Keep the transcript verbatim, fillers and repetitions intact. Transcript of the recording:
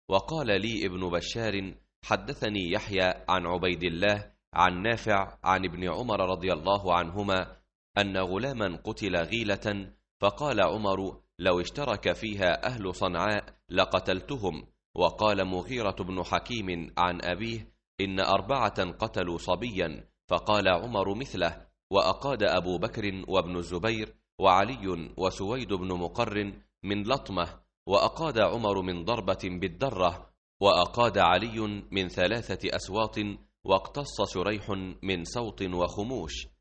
وقال لي ابن بشار حدثني يحيى عن عبيد الله عن نافع عن ابن عمر رضي الله عنهما أن غلاما قتل غيلة، فقال عمر لو اشترك فيها أهل صنعاء لقتلتهم. وقال مغيرة بن حكيم عن أبيه إن أربعة قتلوا صبيا، فقال عمر مثله. وأقاد أبو بكر وابن الزبير وعلي وسويد بن مقر من لطمة، وأقاد عمر من ضربة بالدرة، وأقاد علي من ثلاثة أسواط، واقتص شريح من سوط وخموش.